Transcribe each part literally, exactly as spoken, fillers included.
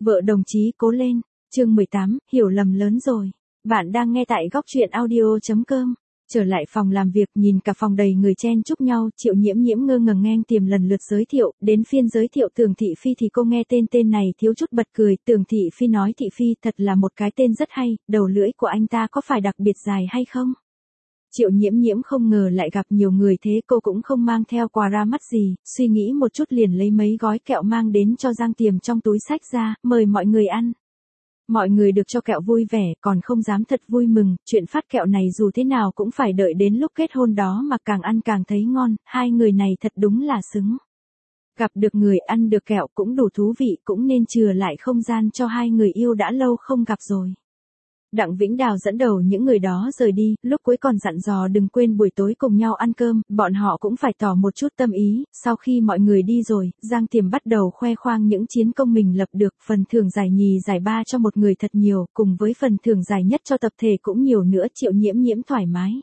Vợ đồng chí cố lên. Chương mười tám, hiểu lầm lớn rồi. Bạn đang nghe tại góc truyện audio chấm com. Trở lại phòng làm việc, nhìn cả phòng đầy người chen chúc nhau, Triệu Nhiễm Nhiễm ngơ ngẩn nghe Tiềm lần lượt giới thiệu, đến phiên giới thiệu Tưởng Thị Phi thì cô nghe tên tên này thiếu chút bật cười. Tưởng Thị Phi nói: Thị Phi thật là một cái tên rất hay, đầu lưỡi của anh ta có phải đặc biệt dài hay không? Triệu Nhiễm Nhiễm không ngờ lại gặp nhiều người thế, cô cũng không mang theo quà ra mắt gì, suy nghĩ một chút liền lấy mấy gói kẹo mang đến cho Giang Tiềm trong túi xách ra, mời mọi người ăn. Mọi người được cho kẹo vui vẻ, còn không dám thật vui mừng, chuyện phát kẹo này dù thế nào cũng phải đợi đến lúc kết hôn đó mà càng ăn càng thấy ngon, hai người này thật đúng là xứng. Gặp được người ăn được kẹo cũng đủ thú vị, cũng nên chừa lại không gian cho hai người yêu đã lâu không gặp rồi. Đặng Vĩnh Đào dẫn đầu những người đó rời đi, lúc cuối còn dặn dò đừng quên buổi tối cùng nhau ăn cơm, bọn họ cũng phải tỏ một chút tâm ý. Sau khi mọi người đi rồi, Giang Tiềm bắt đầu khoe khoang những chiến công mình lập được, phần thưởng giải nhì giải ba cho một người thật nhiều, cùng với phần thưởng giải nhất cho tập thể cũng nhiều nữa. Triệu Nhiễm Nhiễm thoải mái.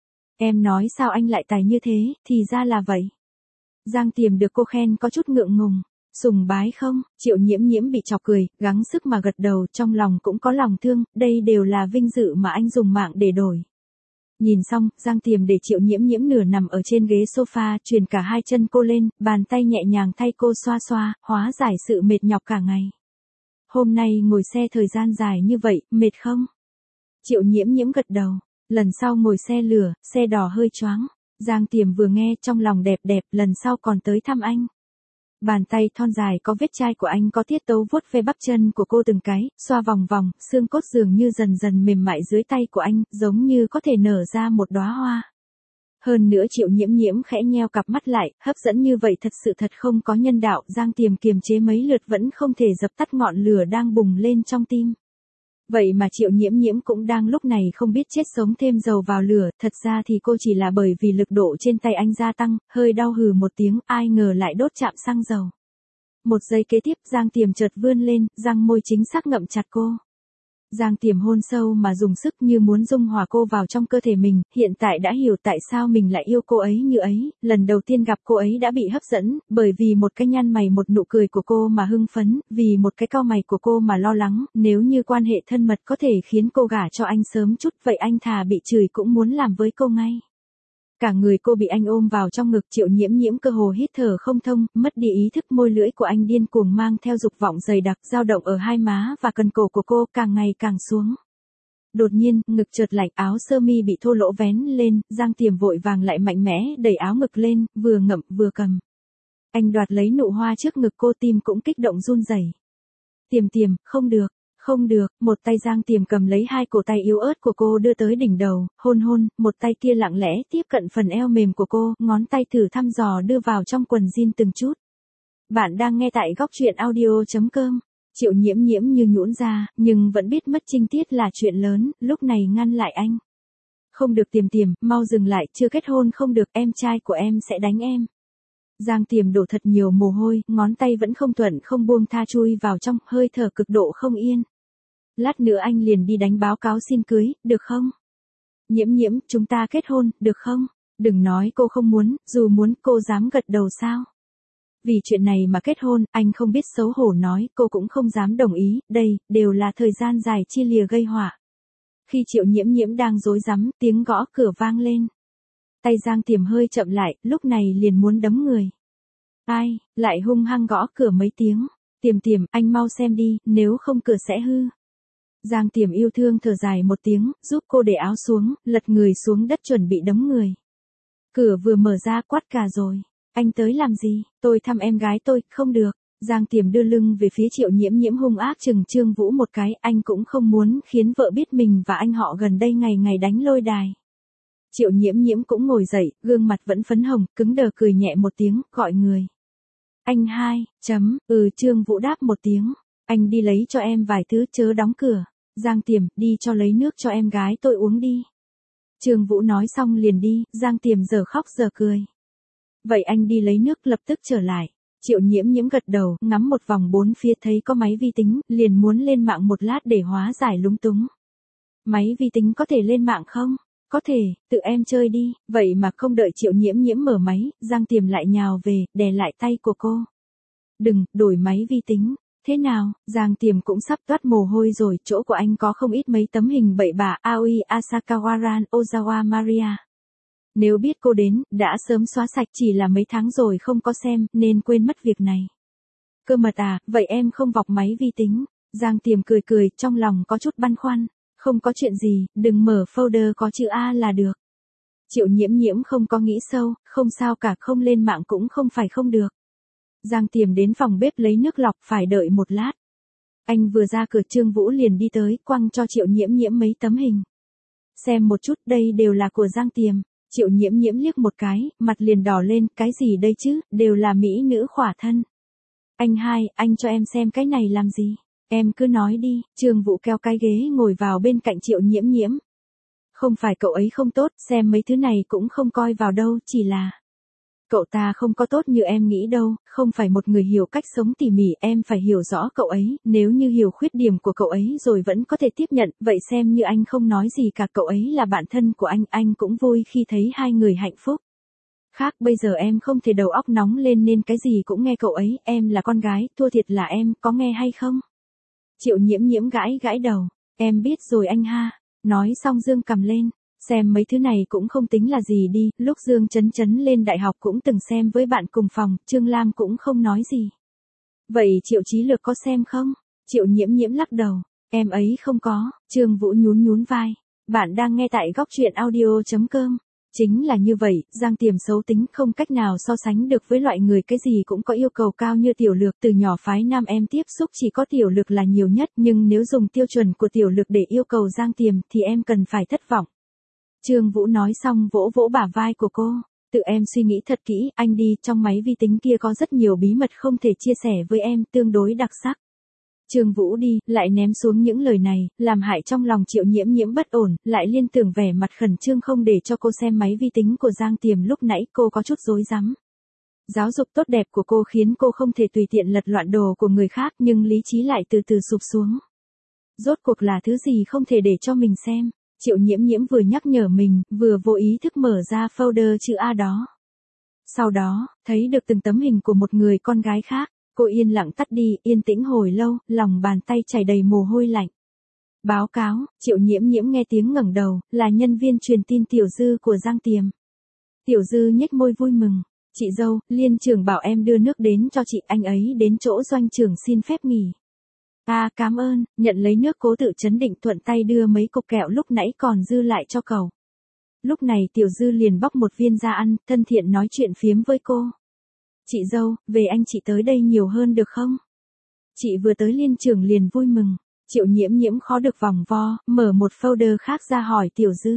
Em nói sao anh lại tài như thế, thì ra là vậy. Giang Tiềm được cô khen có chút ngượng ngùng. Sùng bái không? Triệu Nhiễm Nhiễm bị chọc cười, gắng sức mà gật đầu, trong lòng cũng có lòng thương, đây đều là vinh dự mà anh dùng mạng để đổi. Nhìn xong, Giang Tiềm để Triệu Nhiễm Nhiễm nửa nằm ở trên ghế sofa, truyền cả hai chân cô lên, bàn tay nhẹ nhàng thay cô xoa xoa, hóa giải sự mệt nhọc cả ngày. Hôm nay ngồi xe thời gian dài như vậy, mệt không? Triệu Nhiễm Nhiễm gật đầu, lần sau ngồi xe lửa, xe đỏ hơi choáng. Giang Tiềm vừa nghe trong lòng đẹp đẹp, lần sau còn tới thăm anh. Bàn tay thon dài có vết chai của anh có tiết tấu vuốt ve bắp chân của cô từng cái, xoa vòng vòng, xương cốt dường như dần dần mềm mại dưới tay của anh, giống như có thể nở ra một đóa hoa. Hơn nữa Triệu Nhiễm Nhiễm khẽ nheo cặp mắt lại, hấp dẫn như vậy thật sự thật không có nhân đạo. Giang Tiềm kiềm chế mấy lượt vẫn không thể dập tắt ngọn lửa đang bùng lên trong tim. Vậy mà Triệu Nhiễm Nhiễm cũng đang lúc này không biết chết sống thêm dầu vào lửa, thật ra thì cô chỉ là bởi vì lực độ trên tay anh gia tăng, hơi đau hừ một tiếng, ai ngờ lại đốt chạm xăng dầu. Một giây kế tiếp, Giang Tiềm chợt vươn lên, răng môi chính xác ngậm chặt cô. Giang Tiềm hôn sâu mà dùng sức như muốn dung hòa cô vào trong cơ thể mình, hiện tại đã hiểu tại sao mình lại yêu cô ấy như ấy, lần đầu tiên gặp cô ấy đã bị hấp dẫn, bởi vì một cái nhăn mày một nụ cười của cô mà hưng phấn, vì một cái cau mày của cô mà lo lắng, nếu như quan hệ thân mật có thể khiến cô gả cho anh sớm chút, vậy anh thà bị chửi cũng muốn làm với cô ngay. Cả người cô bị anh ôm vào trong ngực, Triệu Nhiễm Nhiễm cơ hồ hít thở không thông, mất đi ý thức, môi lưỡi của anh điên cuồng mang theo dục vọng dày đặc, dao động ở hai má và cần cổ của cô, càng ngày càng xuống. Đột nhiên, ngực chợt lạnh, áo sơ mi bị thô lỗ vén lên, Giang Tiềm vội vàng lại mạnh mẽ đẩy áo ngực lên, vừa ngậm vừa cầm. Anh đoạt lấy nụ hoa trước ngực cô, tim cũng kích động run rẩy. Tiềm Tiềm, không được. Không được, một tay Giang Tiềm cầm lấy hai cổ tay yếu ớt của cô đưa tới đỉnh đầu, hôn hôn, một tay kia lặng lẽ tiếp cận phần eo mềm của cô, ngón tay thử thăm dò đưa vào trong quần jean từng chút. Bạn đang nghe tại góc truyện audio chấm com. Triệu Nhiễm Nhiễm như nhũn ra, nhưng vẫn biết mất trinh tiết là chuyện lớn, lúc này ngăn lại anh. Không được Tiềm Tiềm, mau dừng lại, chưa kết hôn không được, em trai của em sẽ đánh em. Giang Tiềm đổ thật nhiều mồ hôi, ngón tay vẫn không thuận không buông tha chui vào trong, hơi thở cực độ không yên. Lát nữa anh liền đi đánh báo cáo xin cưới, được không? Nhiễm Nhiễm, chúng ta kết hôn, được không? Đừng nói cô không muốn, dù muốn cô dám gật đầu sao? Vì chuyện này mà kết hôn, anh không biết xấu hổ nói, cô cũng không dám đồng ý, đây, đều là thời gian dài chia lìa gây họa. Khi Triệu Nhiễm Nhiễm đang rối rắm, tiếng gõ cửa vang lên. Tay Giang Tiềm hơi chậm lại, lúc này liền muốn đấm người. Ai, lại hung hăng gõ cửa mấy tiếng. Tiềm Tiềm, anh mau xem đi, nếu không cửa sẽ hư. Giang Tiềm yêu thương thở dài một tiếng, giúp cô để áo xuống, lật người xuống đất chuẩn bị đấm người. Cửa vừa mở ra, quát cả rồi. Anh tới làm gì? Tôi thăm em gái tôi, không được. Giang Tiềm đưa lưng về phía Triệu Nhiễm Nhiễm hung ác chừng Trương Vũ một cái, anh cũng không muốn khiến vợ biết mình và anh họ gần đây ngày ngày đánh lôi đài. Triệu Nhiễm Nhiễm cũng ngồi dậy, gương mặt vẫn phấn hồng, cứng đờ cười nhẹ một tiếng, gọi người. Anh hai, chấm, ừ Trương Vũ đáp một tiếng. Anh đi lấy cho em vài thứ, chớ đóng cửa. Giang Tiềm, đi cho lấy nước cho em gái tôi uống đi. Trương Vũ nói xong liền đi, Giang Tiềm giờ khóc giờ cười. Vậy anh đi lấy nước, lập tức trở lại. Triệu Nhiễm Nhiễm gật đầu, ngắm một vòng bốn phía thấy có máy vi tính, liền muốn lên mạng một lát để hóa giải lúng túng. Máy vi tính có thể lên mạng không? Có thể, tự em chơi đi. Vậy mà không đợi Triệu Nhiễm Nhiễm mở máy, Giang Tiềm lại nhào về, đè lại tay của cô. Đừng, đổi máy vi tính. Thế nào, Giang Tiềm cũng sắp toát mồ hôi rồi, chỗ của anh có không ít mấy tấm hình bậy bạ, Aoi Asakawaran, Ozawa Maria. Nếu biết cô đến, đã sớm xóa sạch, chỉ là mấy tháng rồi không có xem, nên quên mất việc này. Cơ mật à, vậy em không vọc máy vi tính. Giang Tiềm cười cười, trong lòng có chút băn khoăn. Không có chuyện gì, đừng mở folder có chữ A là được. Triệu Nhiễm Nhiễm không có nghĩ sâu, không sao cả, không lên mạng cũng không phải không được. Giang Tiềm đến phòng bếp lấy nước lọc, phải đợi một lát. Anh vừa ra cửa Trương Vũ liền đi tới, quăng cho Triệu Nhiễm Nhiễm mấy tấm hình. Xem một chút, đây đều là của Giang Tiềm. Triệu Nhiễm Nhiễm liếc một cái, mặt liền đỏ lên, cái gì đây chứ, đều là mỹ nữ khỏa thân. Anh hai, anh cho em xem cái này làm gì? Em cứ nói đi. Trương Vũ kéo cái ghế ngồi vào bên cạnh Triệu Nhiễm Nhiễm. Không phải cậu ấy không tốt, xem mấy thứ này cũng không coi vào đâu, chỉ là cậu ta không có tốt như em nghĩ đâu, không phải một người hiểu cách sống tỉ mỉ, em phải hiểu rõ cậu ấy, nếu như hiểu khuyết điểm của cậu ấy rồi vẫn có thể tiếp nhận, vậy xem như anh không nói gì cả, cậu ấy là bạn thân của anh, anh cũng vui khi thấy hai người hạnh phúc. Khác bây giờ em không thể đầu óc nóng lên nên cái gì cũng nghe cậu ấy, em là con gái, thua thiệt là em, có nghe hay không? Triệu Nhiễm Nhiễm gãi gãi đầu, em biết rồi anh ha. Nói xong Dương cầm lên, xem mấy thứ này cũng không tính là gì đi, lúc Dương chấn chấn lên đại học cũng từng xem với bạn cùng phòng, Trương Lam cũng không nói gì. Vậy Triệu Chí Lược có xem không? Triệu Nhiễm Nhiễm lắc đầu, em ấy không có. Trương Vũ nhún nhún vai, bạn đang nghe tại góc truyện audio chấm com. Chính là như vậy, Giang Tiềm xấu tính không cách nào so sánh được với loại người cái gì cũng có yêu cầu cao như Tiểu Lược, từ nhỏ phái nam em tiếp xúc chỉ có Tiểu Lược là nhiều nhất, nhưng nếu dùng tiêu chuẩn của Tiểu Lược để yêu cầu Giang Tiềm thì em cần phải thất vọng. Trương Vũ nói xong vỗ vỗ bả vai của cô, tự em suy nghĩ thật kỹ, anh đi, trong máy vi tính kia có rất nhiều bí mật không thể chia sẻ với em, tương đối đặc sắc. Trương Vũ đi, lại ném xuống những lời này, làm hại trong lòng Triệu Nhiễm Nhiễm bất ổn, lại liên tưởng vẻ mặt khẩn trương không để cho cô xem máy vi tính của Giang Tiềm, lúc nãy cô có chút rối rắm. Giáo dục tốt đẹp của cô khiến cô không thể tùy tiện lật loạn đồ của người khác, nhưng lý trí lại từ từ sụp xuống. Rốt cuộc là thứ gì không thể để cho mình xem? Triệu Nhiễm Nhiễm vừa nhắc nhở mình, vừa vô ý thức mở ra folder chữ A đó. Sau đó, thấy được từng tấm hình của một người con gái khác. Cô yên lặng tắt đi, yên tĩnh hồi lâu, lòng bàn tay chảy đầy mồ hôi lạnh. Báo cáo, Triệu Nhiễm Nhiễm nghe tiếng ngẩng đầu, là nhân viên truyền tin Tiểu Dư của Giang Tiềm. Tiểu Dư nhếch môi vui mừng, chị dâu, Liên trưởng bảo em đưa nước đến cho chị, anh ấy đến chỗ Doanh trưởng xin phép nghỉ. À, cảm ơn, nhận lấy nước Cố Tự chấn định thuận tay đưa mấy cục kẹo lúc nãy còn dư lại cho cậu. Lúc này Tiểu Dư liền bóc một viên ra ăn, thân thiện nói chuyện phiếm với cô. Chị dâu, về anh chị tới đây nhiều hơn được không? Chị vừa tới Liên trưởng liền vui mừng. Triệu Nhiễm Nhiễm khó được vòng vo, mở một folder khác ra hỏi Tiểu Dư.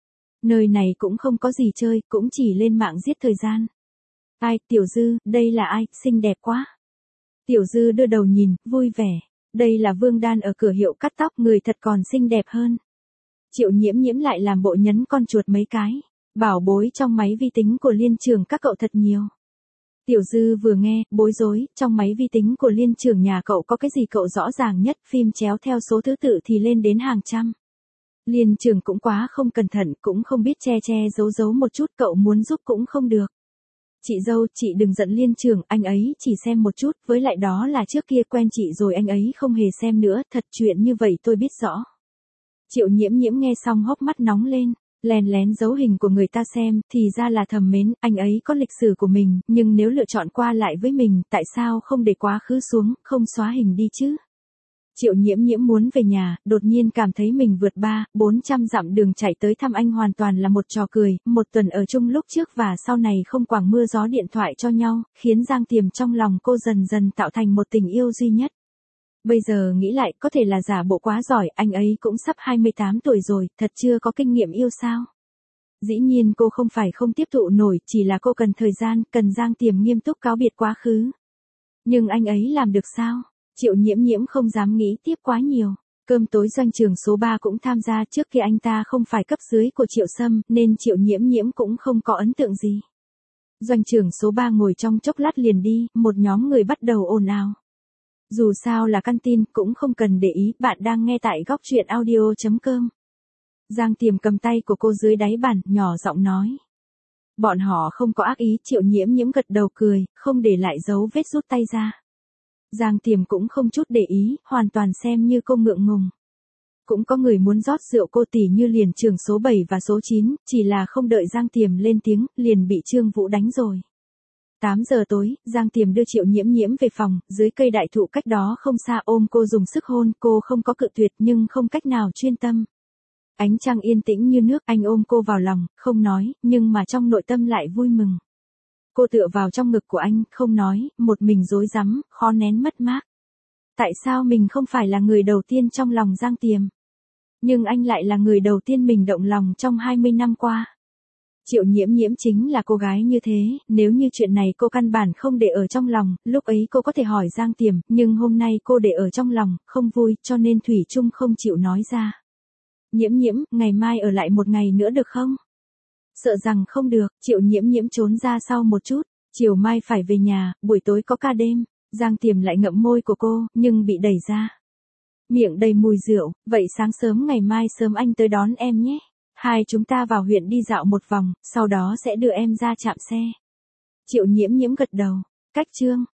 Nơi này cũng không có gì chơi, cũng chỉ lên mạng giết thời gian. Ai, Tiểu Dư, đây là ai, xinh đẹp quá. Tiểu Dư đưa đầu nhìn, vui vẻ. Đây là Vương Đan ở cửa hiệu cắt tóc, người thật còn xinh đẹp hơn. Triệu Nhiễm Nhiễm lại làm bộ nhấn con chuột mấy cái. Bảo bối trong máy vi tính của Liên trưởng các cậu thật nhiều. Tiểu Dư vừa nghe, bối rối, trong máy vi tính của Liên trưởng nhà cậu có cái gì cậu rõ ràng nhất, phim chéo theo số thứ tự thì lên đến hàng trăm. Liên trưởng cũng quá không cẩn thận, cũng không biết che che giấu giấu một chút, cậu muốn giúp cũng không được. Chị dâu, chị đừng giận Liên trưởng, anh ấy chỉ xem một chút, với lại đó là trước kia quen chị rồi anh ấy không hề xem nữa, thật chuyện như vậy tôi biết rõ. Triệu Nhiễm Nhiễm nghe xong hốc mắt nóng lên. Lén lén giấu hình của người ta xem, thì ra là thầm mến, anh ấy có lịch sử của mình, nhưng nếu lựa chọn qua lại với mình, tại sao không để quá khứ xuống, không xóa hình đi chứ? Triệu Nhiễm Nhiễm muốn về nhà, đột nhiên cảm thấy mình vượt ba, bốn trăm dặm đường chạy tới thăm anh hoàn toàn là một trò cười, một tuần ở chung lúc trước và sau này không quảng mưa gió điện thoại cho nhau, khiến Giang Tiềm trong lòng cô dần dần tạo thành một tình yêu duy nhất. Bây giờ nghĩ lại có thể là giả bộ quá giỏi, anh ấy cũng sắp hai mươi tám tuổi rồi, thật chưa có kinh nghiệm yêu sao. Dĩ nhiên cô không phải không tiếp thụ nổi, chỉ là cô cần thời gian, cần Giang Tiềm nghiêm túc cáo biệt quá khứ. Nhưng anh ấy làm được sao? Triệu Nhiễm Nhiễm không dám nghĩ tiếp quá nhiều. Cơm tối Doanh trưởng số ba cũng tham gia, trước kia anh ta không phải cấp dưới của Triệu Sâm, nên Triệu Nhiễm Nhiễm cũng không có ấn tượng gì. Doanh trưởng số ba ngồi trong chốc lát liền đi, một nhóm người bắt đầu ồn ào. Dù sao là căn tin, cũng không cần để ý, bạn đang nghe tại góc truyện audio chấm com. Giang Tiềm cầm tay của cô dưới đáy bàn, nhỏ giọng nói. Bọn họ không có ác ý, Triệu Nhiễm Nhiễm gật đầu cười, không để lại dấu vết rút tay ra. Giang Tiềm cũng không chút để ý, hoàn toàn xem như cô ngượng ngùng. Cũng có người muốn rót rượu cô tỉ như liền trường số bảy và số chín, chỉ là không đợi Giang Tiềm lên tiếng, liền bị Trương Vũ đánh rồi. tám giờ tối, Giang Tiềm đưa Triệu Nhiễm Nhiễm về phòng, dưới cây đại thụ cách đó không xa ôm cô dùng sức hôn, cô không có cự tuyệt nhưng không cách nào chuyên tâm. Ánh trăng yên tĩnh như nước, anh ôm cô vào lòng, không nói, nhưng mà trong nội tâm lại vui mừng. Cô tựa vào trong ngực của anh, không nói, một mình rối rắm, khó nén mất mát. Tại sao mình không phải là người đầu tiên trong lòng Giang Tiềm? Nhưng anh lại là người đầu tiên mình động lòng trong hai mươi năm qua. Triệu Nhiễm Nhiễm chính là cô gái như thế, nếu như chuyện này cô căn bản không để ở trong lòng, lúc ấy cô có thể hỏi Giang Tiềm, nhưng hôm nay cô để ở trong lòng, không vui, cho nên thủy chung không chịu nói ra. Nhiễm Nhiễm, ngày mai ở lại một ngày nữa được không? Sợ rằng không được, Triệu Nhiễm Nhiễm trốn ra sau một chút, chiều mai phải về nhà, buổi tối có ca đêm. Giang Tiềm lại ngậm môi của cô, nhưng bị đẩy ra. Miệng đầy mùi rượu, vậy sáng sớm ngày mai sớm anh tới đón em nhé. Hai chúng ta vào huyện đi dạo một vòng, sau đó sẽ đưa em ra trạm xe. Triệu Nhiễm Nhiễm gật đầu. Cách chương